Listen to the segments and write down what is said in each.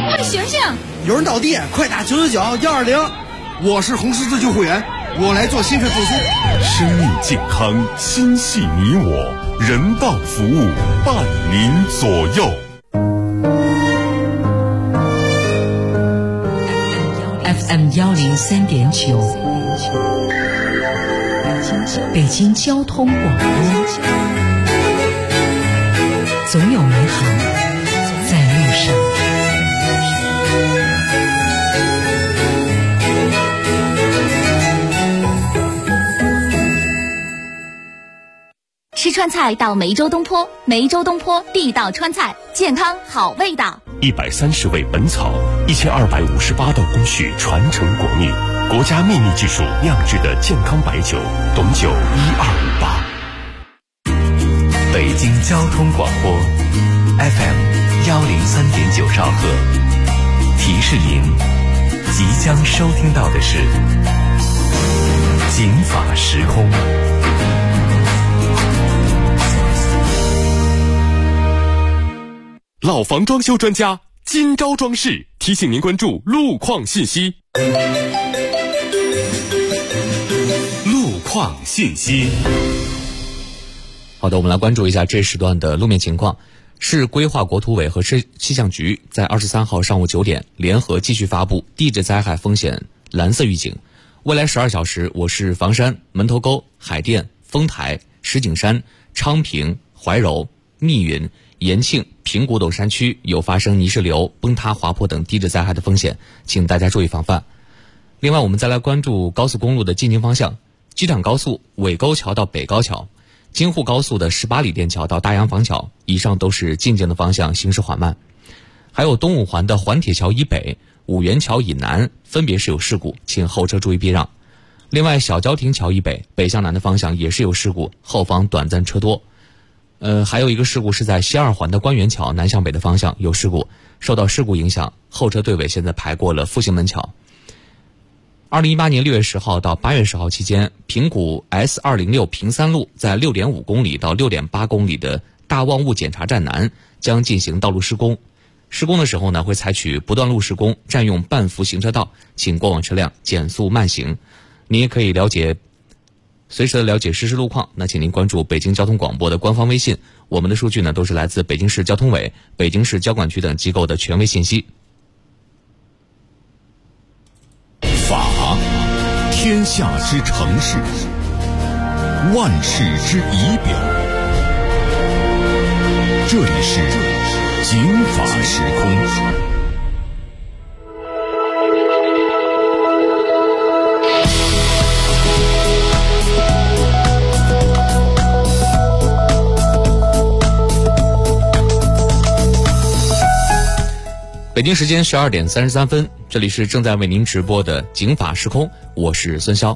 快醒醒！ 有人倒地，快打999-120。 我是红十字救护员，我来做心肺复苏。 生命健康，心系你我，人道服务伴您左右。 FM 103.9，北京交通广播，总有美好在路上。 吃川菜到梅州东坡，梅州东坡地道川菜，健康好味道。 130味本草，1258道工序传承国秘，国家秘密技术酿制的健康白酒，董酒1258。 北京交通广播 FM 103.9兆赫，提示您，即将收听到的是警法时空。 老房装修专家金招装饰提醒您关注路况信息。路况信息。 好的，我们来关注一下这时段的路面情况。市规划国土委和市气象局在23号上午9点联合继续发布地质灾害风险蓝色预警。未来12小时，我市房山、门头沟、海淀、丰台、石景山、昌平、怀柔、密云、延庆、平谷等山区有发生泥石流、崩塌、滑坡等地质灾害的风险，请大家注意防范。另外，我们再来关注高速公路的进京方向，机场高速尾沟桥到北高桥，京沪高速的18里店桥到大洋坊桥，以上都是进京的方向，行驶缓慢。还有东五环的环铁桥以北、五元桥以南分别是有事故，请后车注意避让。另外，小郊亭桥以北北向南的方向也是有事故，后方短暂车多。还有一个事故是在西二环的官园桥南向北的方向有事故，受到事故影响，后车队尾现在排过了复兴门桥。2018年6月10号到8月10号期间，平谷 S206 平三路在 6.5 公里到 6.8 公里的大望雾检查站南将进行道路施工。施工的时候呢，会采取不断路施工，占用半幅行车道，请过往车辆减速慢行。你也可以随时的了解实时路况，那请您关注北京交通广播的官方微信，我们的数据呢都是来自北京市交通委、北京市交管局等机构的权威信息。 法，天下之城市，万世之仪表。这里是警法时空。北京时间12点33分，这里是正在为您直播的警法时空，我是孙潇。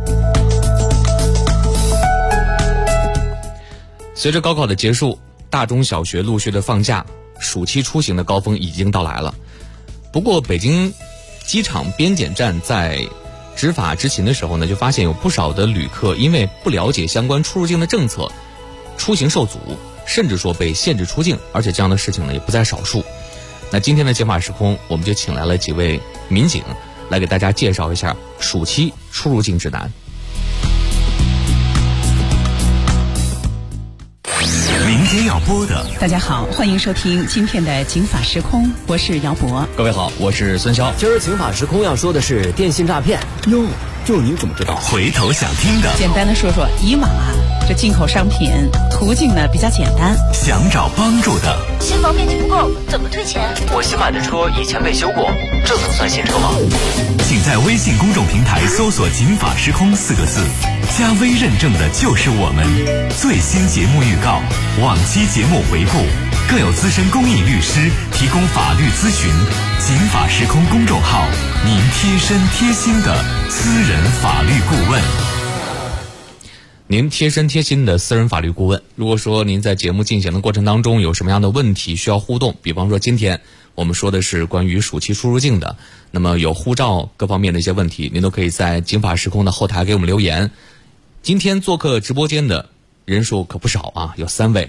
随着高考的结束，大中小学陆续的放假，暑期出行的高峰已经到来了。不过北京机场边检站在执法执勤的时候呢，就发现有不少的旅客因为不了解相关出入境的政策，出行受阻，甚至说被限制出境，而且这样的事情呢也不在少数。那今天的警法时空，我们就请来了几位民警来给大家介绍一下暑期出入境指南。 明天要播的， 大家好，欢迎收听今天的警法时空，我是姚博。 各位好，我是孙潇。 今儿警法时空要说的是电信诈骗。 哟， 就你怎么知道？ 回头想听的， 简单的说说，以往这进口商品途径呢比较简单。 想找帮助的， 新房面积不够，怎么退钱？ 我新买的车以前被修过，这能算新车吗？ 请在微信公众平台搜索“警法时空”4个字，加微认证的就是我们。最新节目预告、往期节目回顾，更有资深公益律师提供法律咨询。警法时空公众号，您贴身贴心的私人法律顾问。 您贴身贴心的私人法律顾问。如果说您在节目进行的过程当中有什么样的问题需要互动，比方说今天我们说的是关于暑期出入境的，那么有护照各方面的一些问题，您都可以在警法时空的后台给我们留言。今天做客直播间的人数可不少啊，有3位，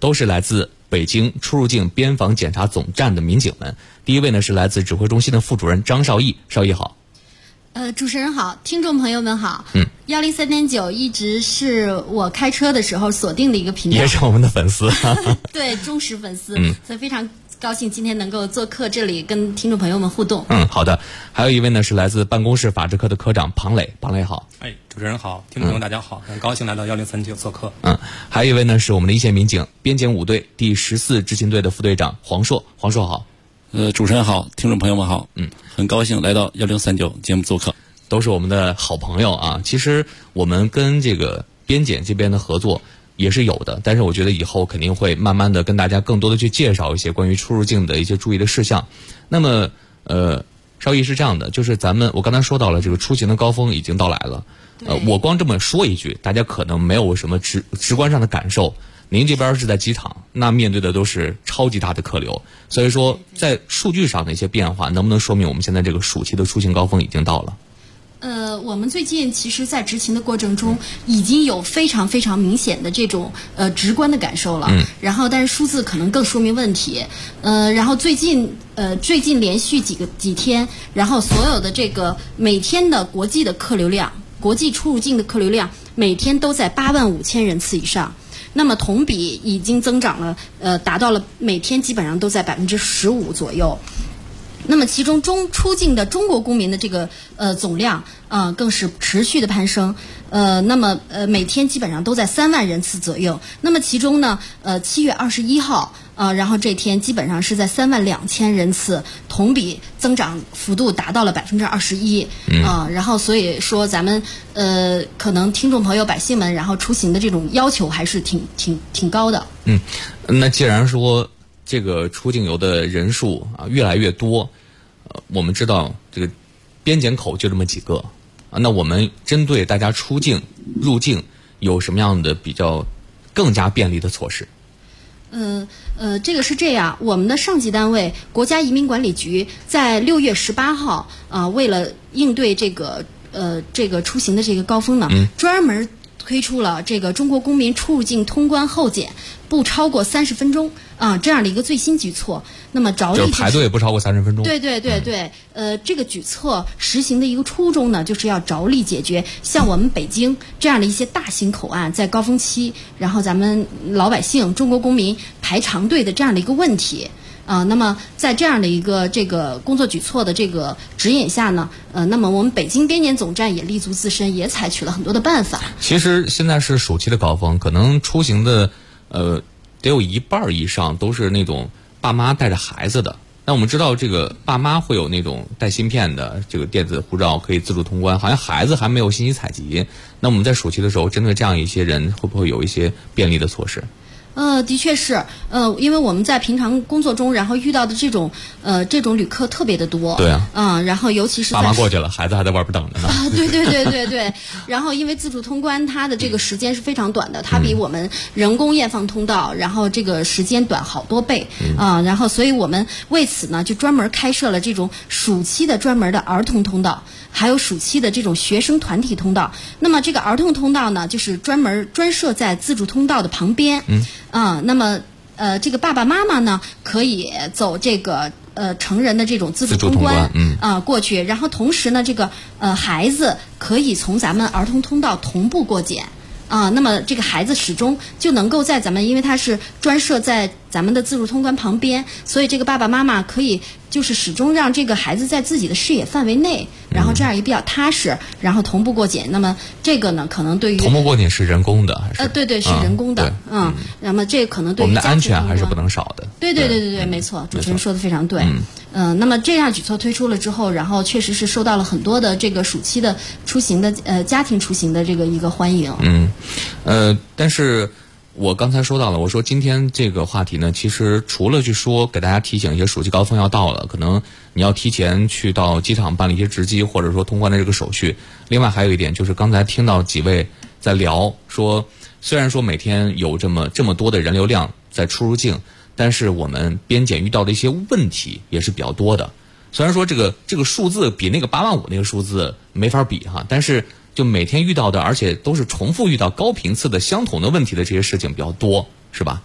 都是来自北京出入境边防检查总站的民警们。第一位呢是来自指挥中心的副主任张少义，少义好。 主持人好，听众朋友们好。103.9一直是我开车的时候锁定的一个频道， 也是我们的粉丝。 对，忠实粉丝。所以非常高兴今天能够做客这里跟听众朋友们互动。 好的。还有一位呢是来自办公室法制科的科长庞磊，庞磊好。 主持人好，听众朋友大家好，很高兴来到103.9做客。 还有一位呢是我们的一线民警边检5队第14执勤队的副队长黄硕，黄硕好。 主持人好，听众朋友们好。很高兴来到1039节目做客， 都是我们的好朋友啊。其实我们跟这个边检这边的合作也是有的，但是我觉得以后肯定会慢慢的跟大家更多的去介绍一些关于出入境的一些注意的事项。那么少义是这样的，就是我刚才说到了这个出行的高峰已经到来了。我光这么说一句，大家可能没有什么直观上的感受。您这边是在机场，那面对的都是超级大的客流，所以说在数据上的一些变化，能不能说明我们现在这个暑期的出行高峰已经到了？ 我们最近其实在执勤的过程中已经有非常非常明显的这种直观的感受了。然后但是数字可能更说明问题。然后最近连续几天，然后所有的这个每天的国际的客流量，国际出入境的客流量每天都在85000人次以上。那么同比已经增长了，达到了每天基本上都在15%左右。那么其中出境的中国公民的这个总量更是持续的攀升。那么每天基本上都在3万人次左右。那么其中呢7月21号然后这天基本上是在32000人次，同比增长幅度达到了21%。然后所以说咱们可能听众朋友百姓们然后出行的这种要求还是挺高的。 那既然说这个出境游的人数越来越多，我们知道这个边检口就这么几个那我们针对大家出境入境有什么样的比较更加便利的措施？ 这个是这样，我们的上级单位国家移民管理局在6月18号为了应对这个出行的这个高峰呢，专门推出了这个中国公民出入境通关候检不超过30分钟这样的一个最新举措。那么着力就是排队不超过30分钟。 对。这个举措实行的一个初衷呢，就是要着力解决像我们北京这样的一些大型口岸在高峰期，然后咱们老百姓中国公民排长队的这样的一个问题。那么在这样的一个这个工作举措的这个指引下呢，那么我们北京边检总站也立足自身，也采取了很多的办法。 其实现在是暑期的高峰，可能出行的得有1半以上都是那种爸妈带着孩子的。那我们知道这个爸妈会有那种带芯片的这个电子护照可以自助通关，好像孩子还没有信息采集。那我们在暑期的时候针对这样一些人会不会有一些便利的措施？ 的确是，因为我们在平常工作中，然后遇到的这种旅客特别的多。 对啊。 然后尤其是爸妈过去了，孩子还在外边等着呢。 对。然后因为自助通关，它的这个时间是非常短的，它比我们人工验放通道，然后这个时间短好多倍然后所以我们为此呢，就专门开设了这种暑期的专门的儿童通道，还有暑期的这种学生团体通道。那么这个儿童通道呢，就是专设在自助通道的旁边。那么这个爸爸妈妈呢，可以走这个成人的这种自助通关过去，然后同时呢，这个孩子可以从咱们儿童通道同步过检。那么这个孩子始终就能够在咱们，因为它是专设在咱们的自助通关旁边，所以这个爸爸妈妈可以就是始终让这个孩子在自己的视野范围内，然后这样也比较踏实，然后同步过检。那么这个呢，可能对于同步过检是人工的还是？ 对，是人工的。那么这可能对于我们的安全还是不能少的。 对，没错，主持人说的非常对。那么这样举措推出了之后，然后确实是受到了很多的这个暑期的出行的家庭出行的这个一个欢迎。 但是我刚才说到了，我说今天这个话题呢，其实除了去说给大家提醒一些暑期高峰要到了，可能你要提前去到机场办理一些值机或者说通关的这个手续。另外还有一点就是刚才听到几位在聊说，虽然说每天有这么多的人流量在出入境，但是我们边检遇到的一些问题也是比较多的。虽然说这个数字比那个85000那个数字没法比哈，但是就每天遇到的，而且都是重复遇到高频次的相同的问题的这些事情比较多，是吧？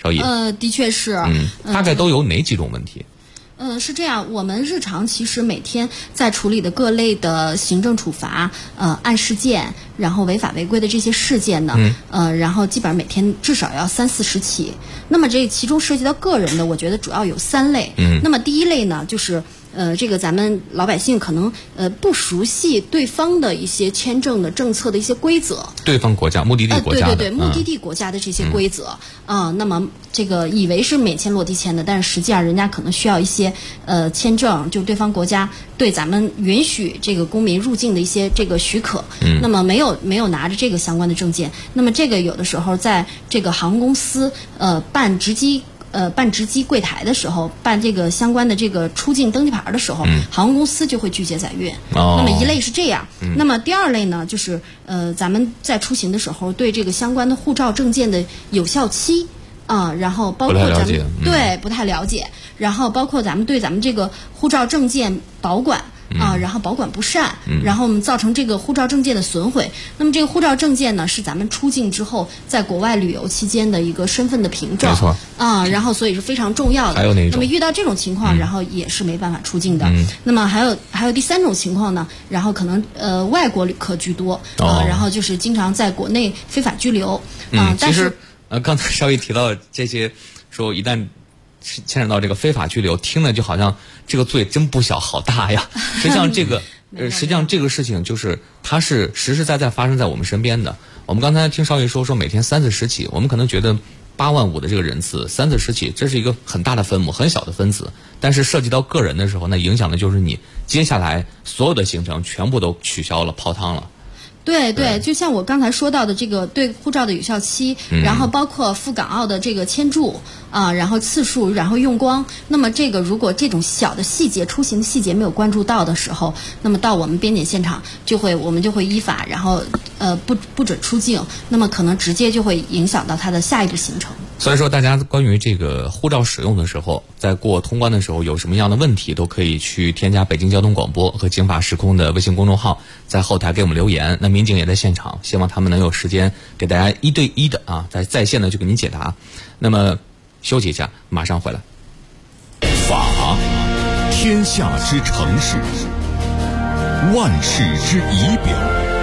赵毅。 的确是。 大概都有哪几种问题？ 是这样，我们日常其实每天在处理的各类的行政处罚，案事件，然后违法违规的这些事件呢，然后基本上每天至少要30-40起。那么这其中涉及到个人的，我觉得主要有3类。那么第一类呢，就是这个咱们老百姓可能不熟悉对方的一些签证的政策的一些规则， 对方国家目的地国家的， 对，目的地国家的这些规则那么这个以为是免签落地签的，但是实际上人家可能需要一些签证，就对方国家对咱们允许这个公民入境的一些这个许可，那么没有拿着这个相关的证件，那么这个有的时候在这个航空公司办值机柜台的时候，办这个相关的这个出境登记牌的时候，航空公司就会拒绝载运。那么一类是这样，那么第2类呢，就是咱们在出行的时候，对这个相关的护照证件的有效期然后包括咱们不太了解，然后包括咱们对咱们这个护照证件保管。然后保管不善，然后我们造成这个护照证件的损毁。那么这个护照证件呢，是咱们出境之后在国外旅游期间的一个身份的凭证， 没错然后所以是非常重要的。 还有哪种？ 那么遇到这种情况，然后也是没办法出境的。那么还有第3种情况呢，然后可能外国旅客居多然后就是经常在国内非法居留但是刚才稍微提到这些，说一旦牵扯到这个非法拘留，听着就好像这个罪真不小，好大呀。实际上这个这个事情就是它是实实在在发生在我们身边的。我们刚才听邵毅说每天30-40起，我们可能觉得8万5的这个人次30-40起，这是一个很大的分母，很小的分子。但是涉及到个人的时候，那影响的就是你接下来所有的行程全部都取消了，泡汤了。 对，就像我刚才说到的这个对护照的有效期，然后包括赴港澳的这个签注然后次数，然后用光，那么这个如果这种小的细节、出行的细节没有关注到的时候，那么到我们边检现场我们就会依法，然后不准出境，那么可能直接就会影响到他的下一步行程。 所以说，大家关于这个护照使用的时候，在过通关的时候有什么样的问题，都可以去添加北京交通广播和警法时空的微信公众号，在后台给我们留言。那民警也在现场，希望他们能有时间给大家1对1的在线的就给您解答。那么休息一下，马上回来。 法，天下之常事，万事之仪表。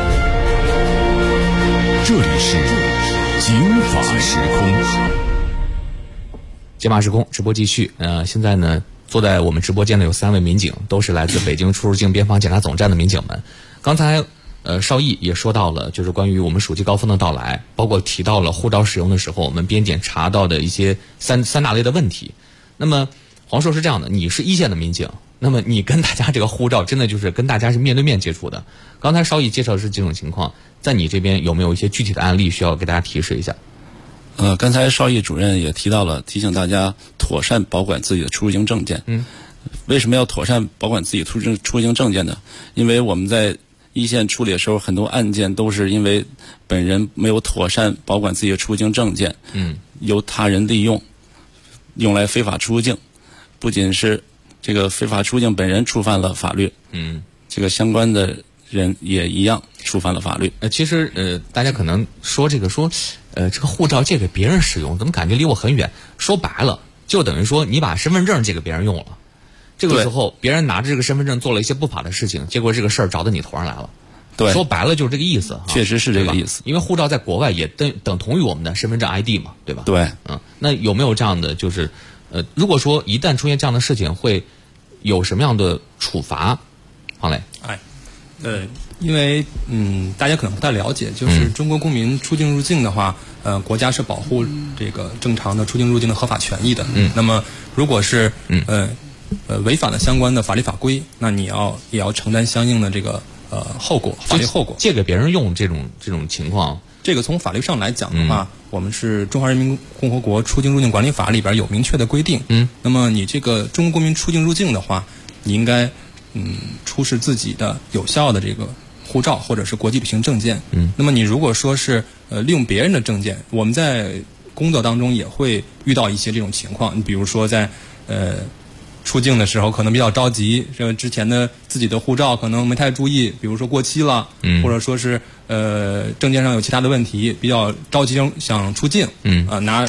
这里是警法时空。 警法时空直播继续。现在呢，坐在我们直播间的有3位民警，都是来自北京出入境边防检查总站的民警们。刚才邵毅也说到了，就是关于我们暑期高峰的到来，包括提到了护照使用的时候，我们边检查到的一些三大类的问题。那么黄硕是这样的，你是一线的民警，那么你跟大家这个护照真的就是跟大家是面对面接触的。刚才邵毅介绍的是几种情况，在你这边有没有一些具体的案例需要给大家提示一下？ 刚才邵毅主任也提到了，提醒大家妥善保管自己的出入境证件。为什么要妥善保管自己出入境证件呢？因为我们在一线处理的时候，很多案件都是因为本人没有妥善保管自己的出境证件，由他人利用来非法出境。不仅是这个非法出境本人触犯了法律，这个相关的人也一样触犯了法律。 其实大家可能说这个护照借给别人使用，怎么感觉离我很远？说白了，就等于说你把身份证借给别人用了。这个时候，别人拿着这个身份证做了一些不法的事情，结果这个事儿找到你头上来了。 对， 说白了就是这个意思。 确实是这个意思。 因为护照在国外也等同于我们的身份证 ID 嘛，对吧？ 对。 那有没有这样的就是如果说一旦出现这样的事情，会有什么样的处罚？黄磊。 因为大家可能不太了解，就是中国公民出境入境的话，国家是保护这个正常的出境入境的合法权益的。那么如果是违反了相关的法律法规，那你也要承担相应的这个后果，法律后果。 借给别人用这种情况， 这个从法律上来讲的话，我们是《中华人民共和国出境入境管理法》里边有明确的规定。那么你这个中国公民出境入境的话，你应该出示自己的有效的这个护照或者是国际旅行证件。那么你如果说是利用别人的证件，我们在工作当中也会遇到一些这种情况。你比如说在出境的时候可能比较着急，这之前的自己的护照可能没太注意，比如说过期了，或者说是证件上有其他的问题，比较着急想出境，拿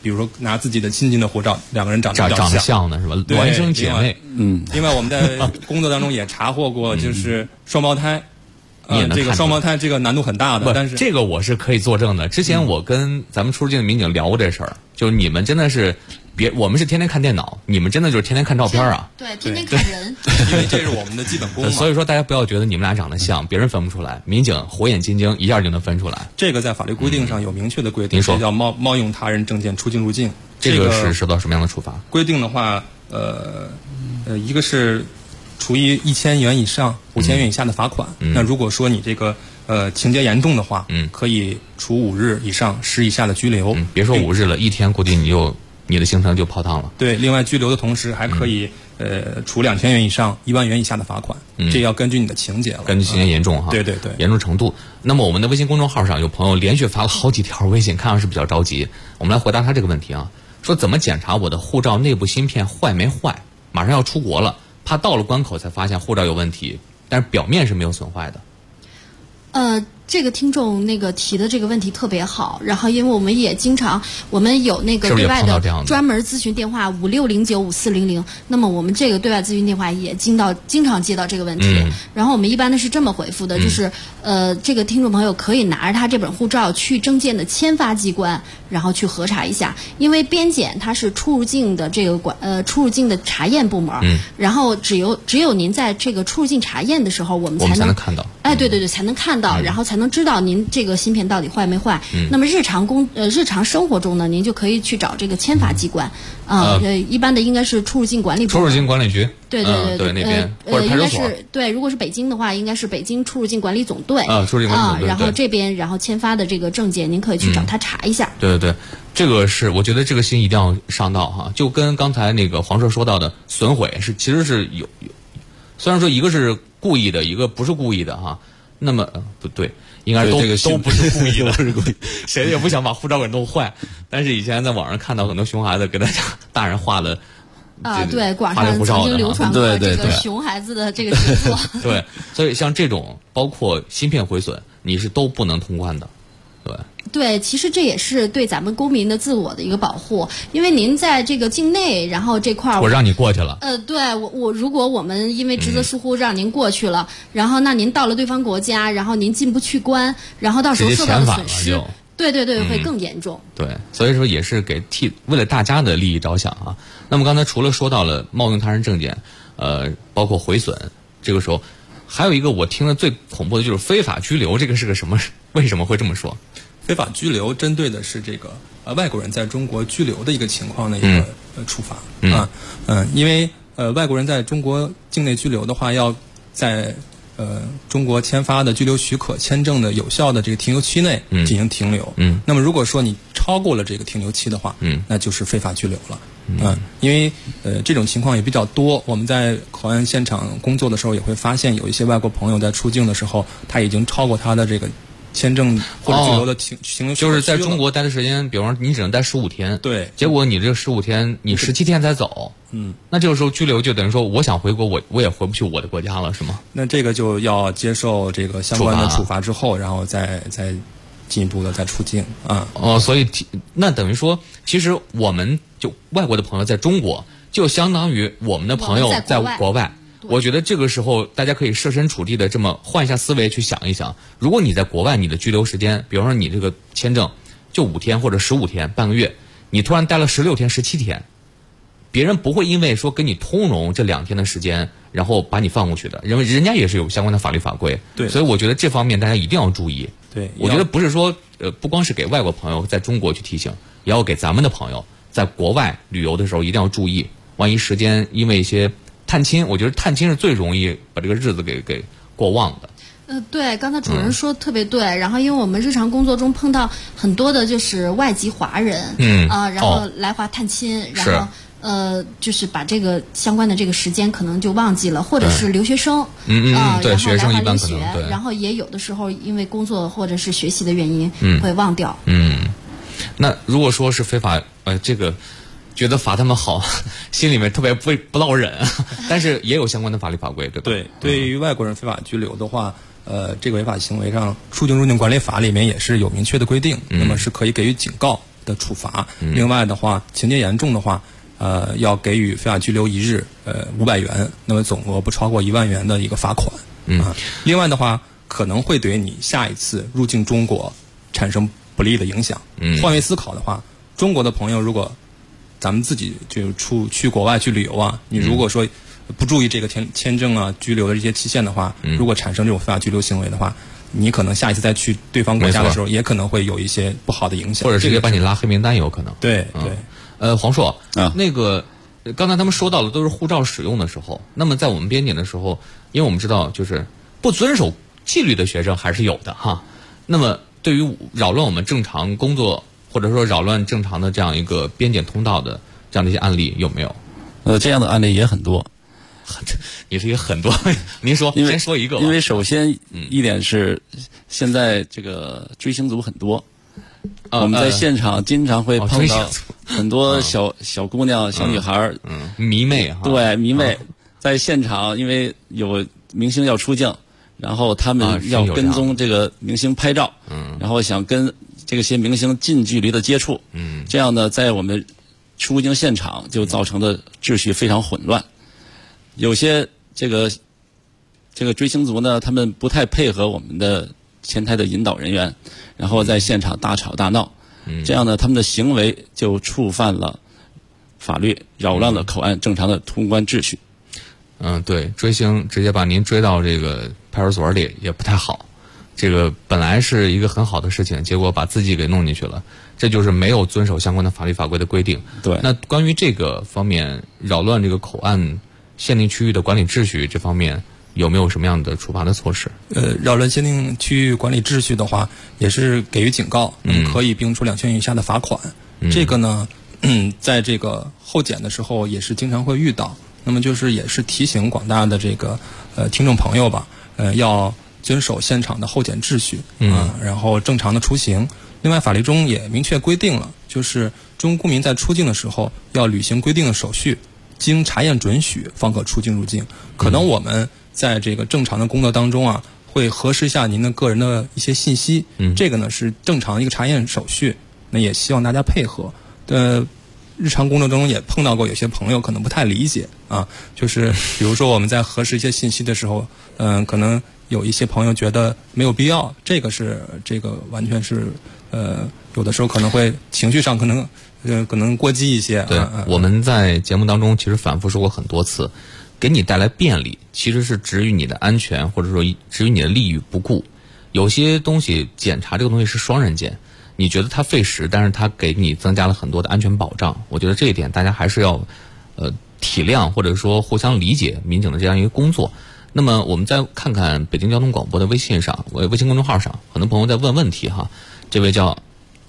比如说拿自己的亲戚的护照，两个人长得像的是吧？孪生姐妹。 另外我们在工作当中也查获过，就是双胞胎。这个双胞胎这个难度很大的，但是这个我是可以作证的。之前我跟咱们出入境的民警聊过这事儿，就是你们真的是我们是天天看电脑，你们真的就是天天看照片啊。 对，天天看人。 因为这是我们的基本功嘛。 所以说大家不要觉得你们俩长得像，别人分不出来，民警火眼金睛一下就能分出来。 这个在法律规定上有明确的规定，这叫冒用他人证件出境入境。 这个是受到什么样的处罚？ 规定的话，一个是处以1000元以上5000元以下的罚款。那如果说你这个情节严重的话，可以处5日以上10以下的拘留。 别说5日了，1天估计你的行程就泡汤了。 对，另外拘留的同时还可以处2000元以上1万元以下的罚款。这要根据你的情节了， 根据情节严重哈。 对， 严重程度。那么我们的微信公众号上有朋友连续发了好几条微信，看上是比较着急。我们来回答他这个问题啊，说怎么检查我的护照内部芯片坏没坏？马上要出国了，怕到了关口才发现护照有问题，但是表面是没有损坏的。 这个听众提的这个问题特别好，然后因为我们也经常，我们有对外的专门咨询电话56095400，那么我们这个对外咨询电话也经常接到这个问题，然后我们一般的是这么回复的，就是这个听众朋友可以拿着他这本护照去证件的签发机关，然后去核查一下，因为边检它是出入境的出入境的查验部门，然后只有您在这个出入境查验的时候，我们才能看到。 对，才能看到，然后才能知道您这个芯片到底坏没坏。那么日常生活中呢，您就可以去找这个签发机关一般的应该是出入境管理部。 出入境管理局。 对， 那边或者派出所。 对，如果是北京的话，应该是北京出入境管理总队。 出入境管理总队。 然后这边签发的这个证件，您可以去找他查一下。 对，这个是我觉得这个心一定要上到哈，就跟刚才黄社说到的损毁其实是有，虽然说一个是故意的，一个不是故意的哈。那么不对，应该都不是故意的，谁也不想把护照给弄坏。但是以前在网上看到很多熊孩子给大人画了对，网上曾经流传过这个熊孩子的这个写作。 对，所以像这种包括芯片毁损，你是都不能通关的。 对，其实这也是对咱们公民的自我的一个保护，因为您在这个境内，然后这块我让你过去了。 对，如果我们因为职责疏忽让您过去了，然后那您到了对方国家，然后您进不去关，然后到时候受到的损失，对，会更严重。 对，所以说也是为了大家的利益着想啊。那么刚才除了说到了冒用他人证件，包括毁损，这个时候还有一个我听的最恐怖的就是非法拘留，这个是个什么？为什么会这么说？ 非法拘留针对的是这个外国人在中国拘留的一个情况的一个处罚因为外国人在中国境内拘留的话，要在中国签发的拘留许可签证的有效的这个停留期内进行停留。那么如果说你超过了这个停留期的话，那就是非法拘留了。因为这种情况也比较多，我们在口岸现场工作的时候也会发现，有一些外国朋友在出境的时候，他已经超过他的这个签证或者拘留的停留期， 就是在中国待的时间，比方说你只能待15天， 对， 结果你这15天，你17天才走，那这个时候拘留就等于说，我想回国，我也回不去我的国家了，是吗？ 那这个就要接受这个相关的处罚之后，然后再进一步的再出境啊。 所以那等于说，其实我们就外国的朋友在中国，就相当于我们的朋友在国外。我觉得这个时候大家可以设身处地的这么换一下思维去想一想，如果你在国外，你的拘留时间，比方说你这个签证就5天或者15天半个月，你突然待了16天17天，别人不会因为说跟你通融这2天的时间然后把你放过去的，因为人家也是有相关的法律法规。 对， 所以我觉得这方面大家一定要注意。 对， 我觉得不是说不光是给外国朋友在中国去提醒，也要给咱们的朋友在国外旅游的时候一定要注意，万一时间因为一些探亲，我觉得探亲是最容易把这个日子给过旺的。 对，刚才主任说的特别对。然后，因为我们日常工作中碰到很多的就是外籍华人，然后来华探亲，然后就是把这个相关的这个时间可能就忘记了，或者是留学生， 对，学生一般可能对，然后也有的时候因为工作或者是学习的原因会忘掉。 那如果说是非法，这个。觉得罚他们好，心里面特别不落忍，但是也有相关的法律法规，对吧？ 对，对于外国人非法拘留的话，这个违法行为上，出境入境管理法里面也是有明确的规定，那么是可以给予警告， 的处罚。另外的话，情节严重的话，要给予非法拘留1日，500元，那么总额不超过1万元的一个罚款。另外的话，可能会对你下一次入境中国产生不利的影响。换位思考的话，中国的朋友如果咱们自己就去国外去旅游啊，你如果说不注意这个签证啊、居留的这些期限的话，如果产生这种非法居留行为的话，你可能下一次再去对方国家的时候，也可能会有一些不好的影响， 或者直接把你拉黑名单，有可能。 对。 黄硕那个刚才他们说到的都是护照使用的时候，那么在我们边检的时候，因为我们知道就是不遵守纪律的学生还是有的哈。那么对于扰乱我们正常工作，或者说扰乱正常的这样一个边检通道的这样的一些案例有没有？ 这样的案例也很多。 也是一个很多，您说，先说一个吧。 因为首先一点是，现在这个追星族很多，我们在现场经常会碰到很多小姑娘、小女孩迷妹哈。 对，迷妹在现场，因为有明星要出境，然后他们要跟踪这个明星拍照，然后想跟这些明星近距离的接触，这样呢，在我们出境现场就造成的秩序非常混乱。有些这个追星族呢，他们不太配合我们的前台的引导人员，然后在现场大吵大闹，这样呢，他们的行为就触犯了法律，扰乱了口岸正常的通关秩序。 对，追星直接把您追到这个派出所里也不太好。这个本来是一个很好的事情，结果把自己给弄进去了，这就是没有遵守相关的法律法规的规定。 对。 那关于这个方面，扰乱这个口岸限定区域的管理秩序这方面有没有什么样的处罚的措施？ 扰乱限定区域管理秩序的话，也是给予警告，可以并处2000元以下的罚款。这个呢，在这个后检的时候也是经常会遇到。那么就是也是提醒广大的这个听众朋友吧，要遵守现场的后检秩序然后正常的出行。另外，法律中也明确规定了，就是中国公民在出境的时候要履行规定的手续。经查验准许方可出境入境。可能我们在这个正常的工作当中啊，会核实一下您的个人的一些信息。这个呢是正常的一个查验手续。那也希望大家配合。日常工作中也碰到过有些朋友可能不太理解啊，就是比如说我们在核实一些信息的时候，可能有一些朋友觉得没有必要，这个完全是有的时候可能会情绪上可能过激一些。 对，我们在节目当中其实反复说过很多次，给你带来便利其实是置于你的安全或者说置于你的利益不顾。有些东西检查这个东西是双刃剑，你觉得它费时，但是它给你增加了很多的安全保障。我觉得这一点大家还是要体谅或者说互相理解民警的这样一个工作。那么我们再看看北京交通广播的微信公众号上，很多朋友在问问题哈。这位叫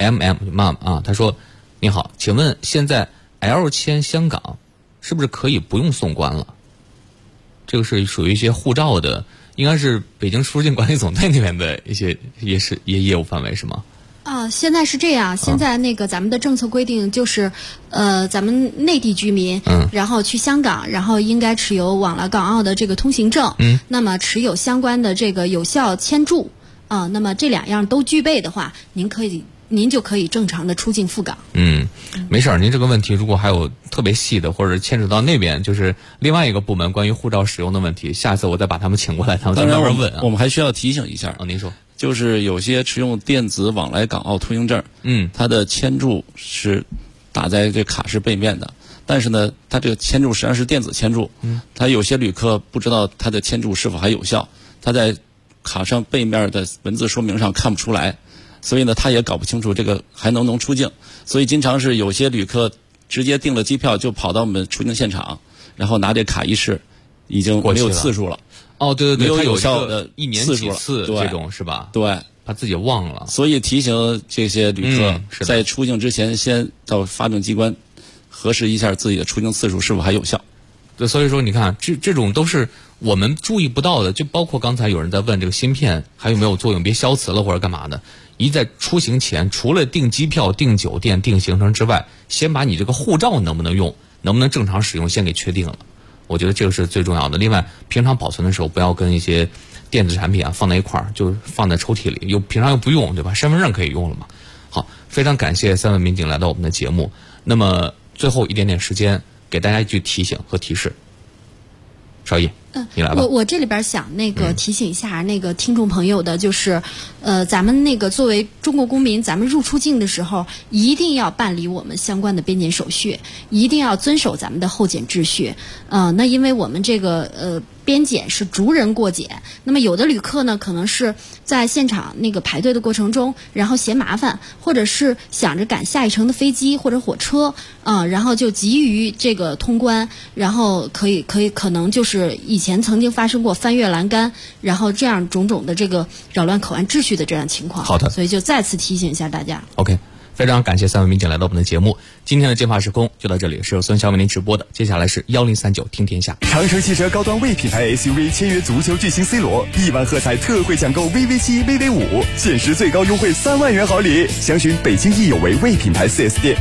Mom 啊，他说：“你好，请问现在 L 签香港是不是可以不用送关了？”这个是属于一些护照的，应该是北京出入境管理总队那边的一些业务范围是吗？ 现在是这样，现在咱们的政策规定就是，咱们内地居民，然后去香港，然后应该持有往来港澳的这个通行证，那么持有相关的这个有效签注，那么这两样都具备的话，您就可以正常的出境赴港。 没事儿，您这个问题如果还有特别细的，或者牵扯到那边就是另外一个部门关于护照使用的问题，下次我再把他们请过来，他们再慢慢问啊。 我们还需要提醒一下您说。 就是有些持用电子往来港澳通行证，它的签注是打在这卡式背面的，但是呢，它这个签注实际上是电子签注，它有些旅客不知道它的签注是否还有效，他在卡上背面的文字说明上看不出来，所以呢，他也搞不清楚这个还能出境，所以经常是有些旅客直接订了机票就跑到我们出境现场，然后拿这卡一试，已经没有次数了。 对， 没有有效的 1年几次这种是吧？ 对， 他自己忘了。 所以提醒这些旅客在出境之前，先到发证机关核实一下自己的出境次数是否还有效。 对，所以说你看，这种都是我们注意不到的，就包括刚才有人在问这个芯片还有没有作用，别消磁了或者干嘛的。一在出行前，除了订机票、订酒店、订行程之外，先把你这个护照能不能用，能不能正常使用，先给确定了。我觉得这个是最重要的。另外，平常保存的时候不要跟一些电子产品放在一块儿，就放在抽屉里，平常又不用，对吧？身份证可以用了嘛。好， 非常感谢3位民警来到我们的节目。那么最后一点点时间，给大家一句提醒和提示。邵毅，你来吧。 我这里边想提醒一下听众朋友的，就是咱们作为中国公民，咱们入出境的时候一定要办理我们相关的边检手续，一定要遵守咱们的候检秩序。那因为我们边检是逐人过检，那么有的旅客呢，可能是在现场排队的过程中，然后嫌麻烦，或者是想着赶下一程的飞机或者火车然后就急于通关，然后可能就是以前曾经发生过翻越栏杆，然后这样种种的扰乱口岸秩序的这样情况。 好的， 所以就再次提醒一下大家。 OK。非常感谢3位民警来到我们的节目，今天的剑法时空就到这里，是由孙晓为您直播的。接下来是1039听天下。 长城汽车高端 V 品牌 SUV 签约足球巨星 C 罗，1万喝彩特惠抢购 VV7、VV5，限时最高优惠3万元好礼。详询北京易有为 V 品牌 4S 店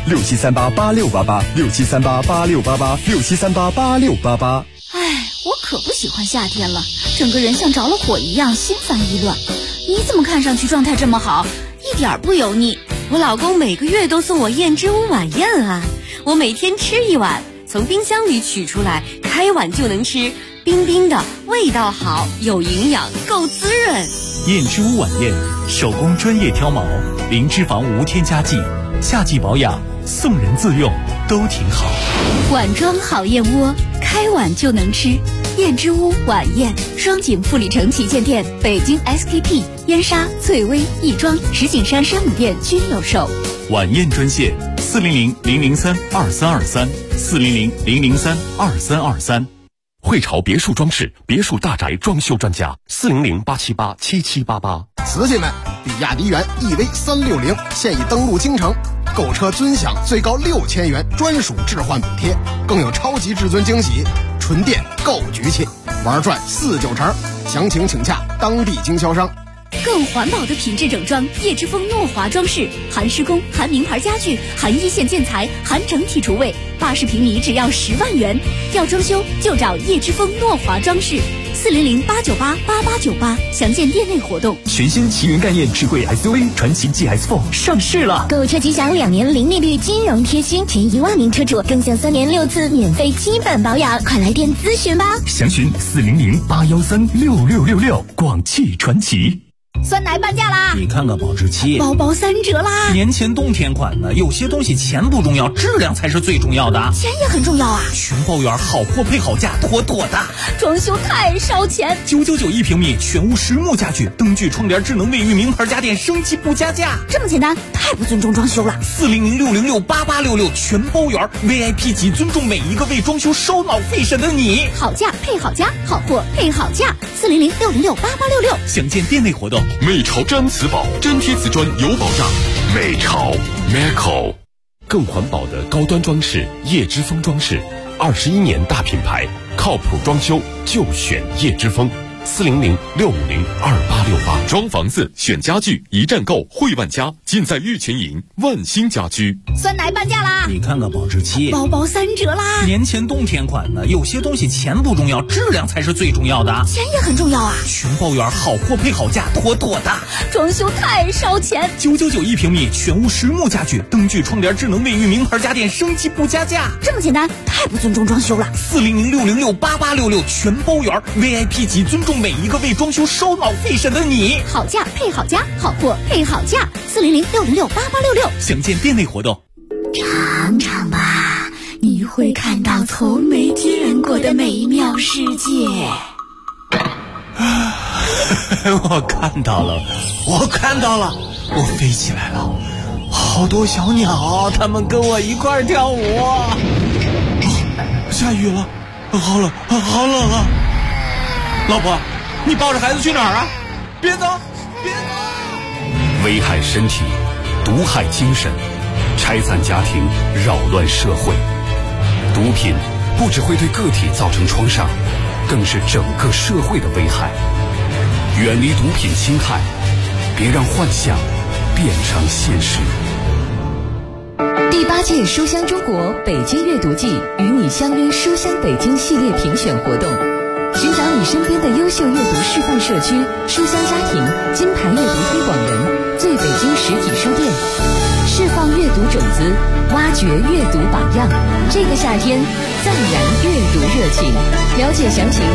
，67388688，67388688，67388688。 哎，我可不喜欢夏天了，整个人像着了火一样，心烦意乱。你怎么看上去状态这么好，一点不油腻？ 我老公每个月都送我燕之屋晚宴啊，我每天吃1碗，从冰箱里取出来，开碗就能吃，冰冰的，味道好，有营养，够滋润。 燕之屋晚宴，手工专业挑毛，零脂肪无添加剂，夏季保养，送人自用都挺好。 碗装好燕窝，开碗就能吃。燕之屋晚宴，双井富力城旗舰店、北京 SKP、燕莎、翠微、亦庄、石景山山姆店均有售。 晚宴专线400-003-2323，400-003-2323。汇潮别墅装饰，别墅大宅装修专家，400-878-7788。 瓷器们，比亚迪元 EV360现已登陆京城，购车尊享最高6000元专属置换补贴，更有超级至尊惊喜，纯电购局气，玩转49成。详情请洽当地经销商。 更环保的品质整装，叶之峰诺华装饰，含施工，含名牌家具，含一线建材，含整体厨卫，80平米只要10万元。要装修就找叶之峰诺华装饰，400-898-8898，详见店内活动。 全新奇云概念智慧 SUV 传祺 GS4 上市了， 购车即享2年零利率金融贴心，前1万名车主更享3年6次免费基本保养，快来电咨询吧。 详询400-813-6666，广汽传祺。 酸奶半价啦！ 你看看保质期， 包包3折啦！ 年前冬天款的，有些东西钱不重要，质量才是最重要的。 钱也很重要啊！ 全包圆，好货配好价，妥妥的。 装修太烧钱 ，999一平米，全屋实木家具，灯具、窗帘、智能卫浴，名牌家电，升级不加价。 这么简单，太不尊重装修了。 400-606-8866，全包圆 ，VIP 级，尊重每一个为装修烧脑费神的你。 好价配好家，好货配好价，400-606-8866， 详见店内活动。 美潮毡瓷宝，粘贴瓷砖有保障。美潮 Meco， 更环保的高端装饰，叶之峰装饰，21年大品牌，靠谱装修就选叶之峰。400-650-2868。装房子选家具，一站购汇万家，尽在玉泉营万兴家居。 酸奶半价啦！ 你看看保质期， 包包3折啦！ 年前冬天款的，有些东西钱不重要，质量才是最重要的。 钱也很重要啊！ 全包圆，好货配好价，妥妥的。 装修太烧钱 ，999一平米，全屋实木家具，灯具、窗帘、智能卫浴，名牌家电，升级不加价。 这么简单，太不尊重装修了。 400-606-8866，全包圆 ，VIP 级，尊重每一个为装修烧脑费神的你。 好价配好家，好货配好价，400-606-8866， 详见店内活动。 尝尝吧，你会看到从没见过的美妙世界。 我看到了，我飞起来了，好多小鸟，它们跟我一块跳舞。下雨了，好冷啊！老婆，你抱着孩子去哪儿啊？别走！ 危害身体，毒害精神，拆散家庭，扰乱社会。毒品不只会对个体造成创伤，更是整个社会的危害。远离毒品侵害，别让幻想变成现实。 第8届书香中国北京阅读季与你相约书香北京系列评选活动，寻找你身边的优秀阅读示范社区、书香家庭、金牌阅读推广人、最北京实体书店。 释放阅读种子，挖掘阅读榜样。这个夏天，再燃阅读热情。了解详情，